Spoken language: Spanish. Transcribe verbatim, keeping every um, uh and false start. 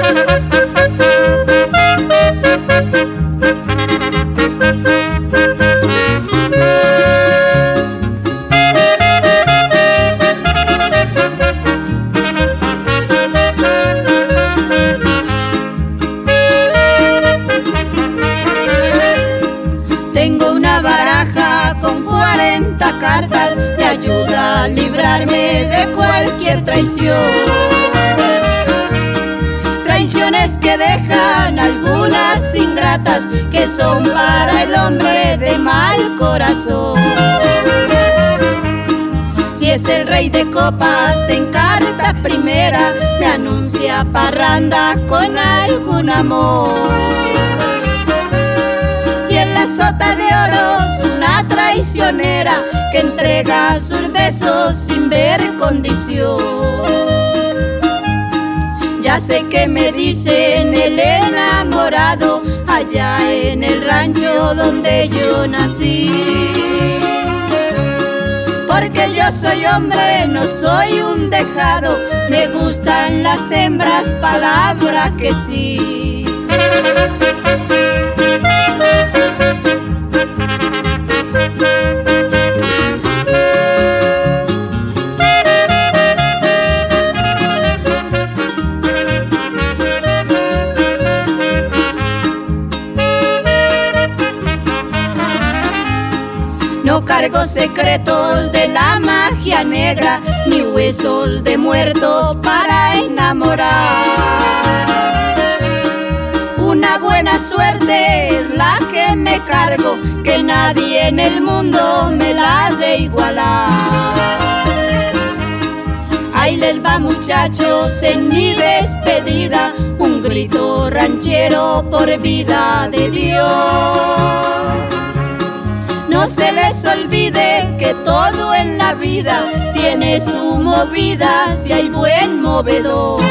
Tengo una baraja con cuarenta cartas, me ayuda a librarme de cualquier traición. Traiciones que dejan algunas ingratas, que son para el hombre de mal corazón. Si es el rey de copas en carta primera, me anuncia parranda con algún amor. Si en la sota de oros una traicionera que entrega sus besos sin ver condición. Ya sé que me dicen el enamorado allá en el rancho donde yo nací. Porque yo soy hombre, no soy un dejado, me gustan las hembras, palabra que sí. No cargo secretos de la magia negra, ni huesos de muertos para enamorar. Una buena suerte es la que me cargo, que nadie en el mundo me la ha de igualar. Ahí les va, muchachos, en mi despedida, un grito ranchero por vida de Dios. No se les olvide que todo en la vida tiene su movida si hay buen movedor.